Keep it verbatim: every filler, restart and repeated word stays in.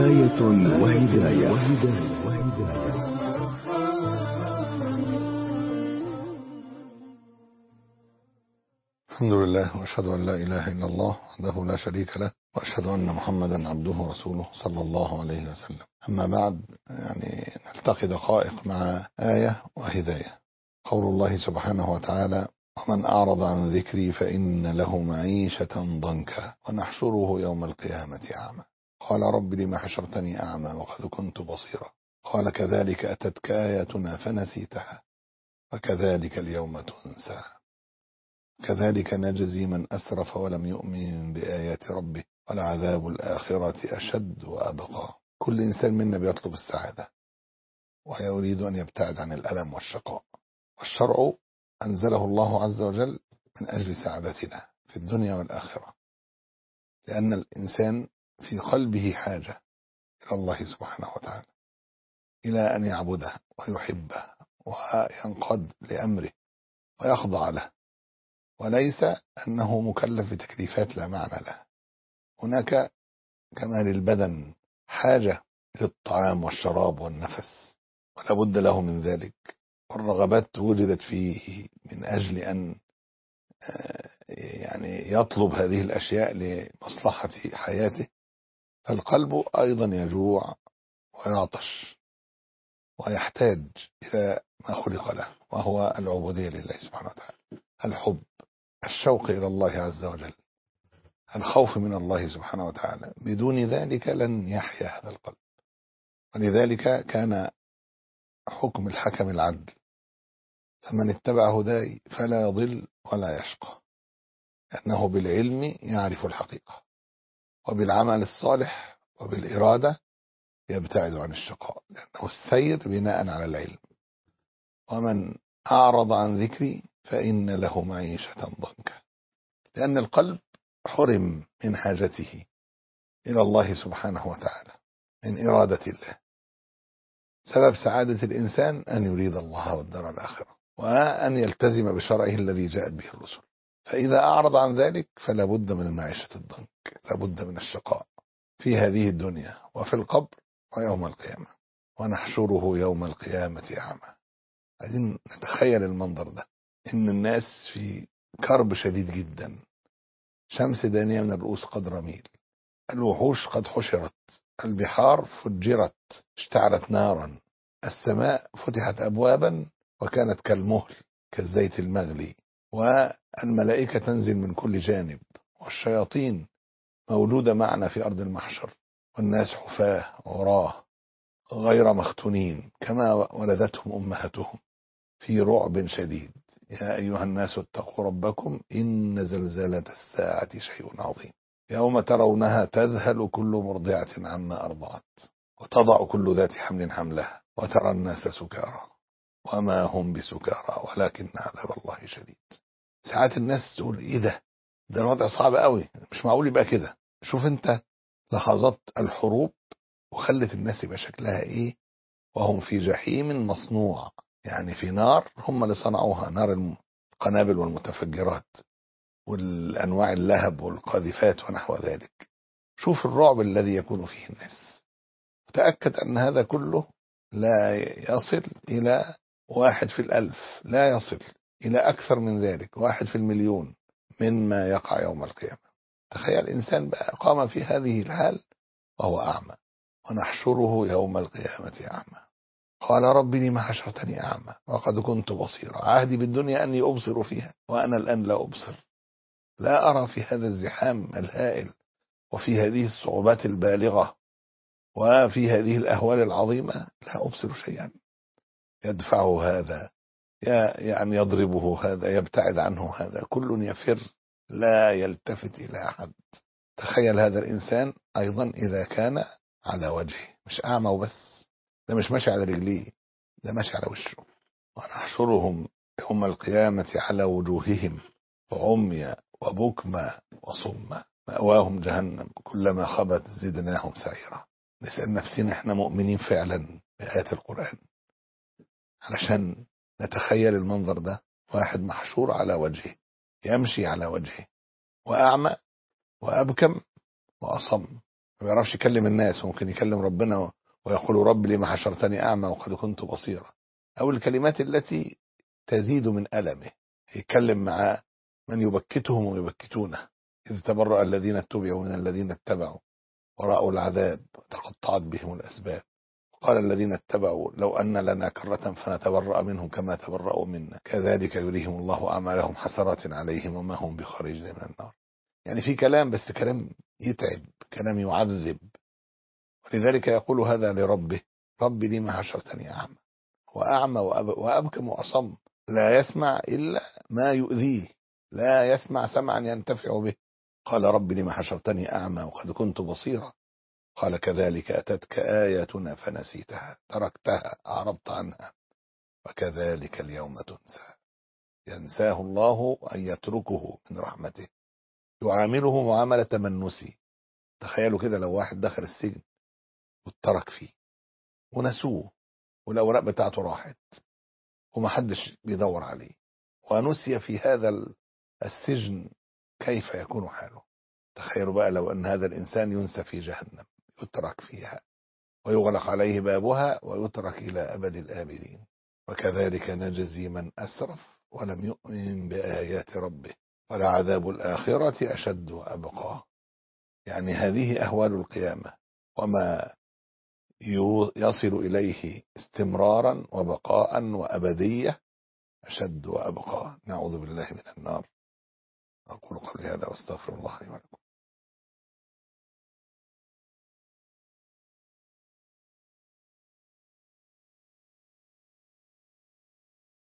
آية وهداية. الحمد لله وأشهد أن لا إله إلا الله وحده لا شريك له، وأشهد أن محمدا عبده ورسوله صلى الله عليه وسلم. أما بعد، يعني نلتقي دقائق مع آية وهداية. قول الله سبحانه وتعالى: ومن أعرض عن ذكري فإن له معيشة ضنكا ونحشره يوم القيامة أعمى. قال رب لم حشرتني أعمى وقد كنت بصيرا. قال كذلك أتتك آياتنا فنسيتها وكذلك اليوم تنسى. كذلك نجزي من أسرف ولم يؤمن بآيات ربه ولعذاب الآخرة أشد وأبقى. كل إنسان منا بيطلب السعادة ويريد أن يبتعد عن الألم والشقاء، والشرع أنزله الله عز وجل من أجل سعادتنا في الدنيا والآخرة، لأن الإنسان في قلبه حاجة إلى الله سبحانه وتعالى، إلى أن يعبده ويحبه وينقاد لأمره ويخضع له، وليس أنه مكلف بتكليفات لا معنى له. هناك كما للبدن حاجة للطعام والشراب والنفس ولا بد له من ذلك، والرغبات وجدت فيه من أجل أن يعني يطلب هذه الأشياء لمصلحة حياته. فالقلب أيضا يجوع ويعطش ويحتاج إلى ما خلق له، وهو العبودية لله سبحانه وتعالى، الحب، الشوق إلى الله عز وجل، الخوف من الله سبحانه وتعالى. بدون ذلك لن يحيا هذا القلب. ولذلك كان حكم الحكم العدل: فمن اتبع هداي فلا يضل ولا يشقى، لأنه بالعلم يعرف الحقيقة، وبالعمل الصالح وبالإرادة يبتعد عن الشقاء، لأنه السير بناء على العلم. ومن أعرض عن ذكري فإن له معيشة ضنكا، لأن القلب حرم من حاجته إلى الله سبحانه وتعالى، من إرادة الله. سبب سعادة الإنسان أن يريد الله والدار الآخرة، وأن يلتزم بشرعه الذي جاءت به الرسل. فإذا أعرض عن ذلك فلا بد من معيشة الضنك، لا بد من الشقاء في هذه الدنيا وفي القبر ويوم القيامة. ونحشره يوم القيامة أعمى. عايزين نتخيل المنظر ده، إن الناس في كرب شديد جدا، شمس دانية من الرؤوس قدر ميل، الوحوش قد حشرت، البحار فجرت اشتعلت نارا، السماء فتحت أبوابا وكانت كالمهل كالزيت المغلي، والملائكة تنزل من كل جانب، والشياطين موجودة معنا في أرض المحشر، والناس حفاة عراه غير مختونين كما ولدتهم أمهاتهم في رعب شديد. يا أيها الناس اتقوا ربكم إن زلزلة الساعة شيء عظيم، يوم ترونها تذهل كل مرضعة عما أرضعت وتضع كل ذات حمل حملها وترى الناس سكارى وما هم بسكارى ولكن عذاب الله شديد. ساعات الناس تقول إيه ده ده الوضع صعب قوي، مش معقول يبقى كده. شوف انت لحظات الحروب وخلت الناس يبقى شكلها ايه، وهم في جحيم مصنوع، يعني في نار هم اللي صنعوها، نار القنابل والمتفجرات والأنواع اللهب والقاذفات ونحو ذلك. شوف الرعب الذي يكون فيه الناس. تأكد أن هذا كله لا يصل إلى واحد في الألف، لا يصل إلى أكثر من ذلك، واحد في المليون مما يقع يوم القيامة. تخيل إنسان بقى قام في هذه الحال وهو أعمى. ونحشره يوم القيامة أعمى. قال رب لم حشرتني أعمى وقد كنت بصيرا. عهدي بالدنيا أني أبصر فيها وأنا الآن لا أبصر، لا أرى في هذا الزحام الهائل وفي هذه الصعوبات البالغة وفي هذه الأهوال العظيمة، لا أبصر شيئا. يدفعه هذا، يعني يضربه هذا، يبتعد عنه هذا، كل يفر لا يلتفت إلى أحد. تخيل هذا الإنسان أيضا إذا كان على وجهه، مش أعمى وبس، ده مش ماشي على رجليه، ده ماشي على وشه. ونحشرهم يوم القيامة على وجوههم عميا وبكما وصما مأواهم جهنم كلما خبت زدناهم سعيرا. نسأل نفسنا احنا مؤمنين فعلا بآيات القرآن علشان نتخيل المنظر ده. واحد محشور على وجهه، يمشي على وجهه، وأعمى وأبكم وأصم، ما بيعرفش يكلم الناس، ممكن يكلم ربنا ويقول رب لما حشرتني أعمى وقد كنت بصيرا، أو الكلمات التي تزيد من ألمه، يتكلم مع من يبكتهم ويبكتونه، إذ تبرأ الذين اتبعوا من الذين اتبعوا ورأوا العذاب وتقطعت بهم الأسباب، قال الذين اتبعوا لو أن لنا كرة فنتبرأ منهم كما تبرأوا منا كذلك يريهم الله أعمالهم حسرات عليهم وما هم بخارجين من النار. يعني في كلام، بس كلام يتعب، كلام يعذب. ولذلك يقول هذا لربه ربي لما حشرتني أعمى، وأعمى وأب- وأبكم وأصم، لا يسمع إلا ما يؤذيه، لا يسمع سمعا ينتفع به. قال رب لما حشرتني أعمى وقد كنت بصيرا، قال كذلك أتتك آياتنا فنسيتها تركتها أعرضت عنها وكذلك اليوم تنسى. ينساه الله أن يتركه من رحمته، يعامله معاملة من نسي. تخيلوا كده لو واحد دخل السجن واترك فيه ونسوه والأوراق بتاعته راحت ومحدش بيدور عليه ونسي في هذا السجن، كيف يكون حاله؟ تخيلوا بقى لو أن هذا الإنسان ينسى في جهنم، يترك فيها ويغلق عليه بابها ويترك إلى أبد الآبدين. وكذلك نجزي من أسرف ولم يؤمن بآيات ربه ولعذاب الآخرة أشد وأبقى. يعني هذه أهوال القيامة وما يصل إليه استمرارا وبقاء وأبدية أشد وأبقى. نعوذ بالله من النار. أقول قولي هذا واستغفر الله لي ولكم.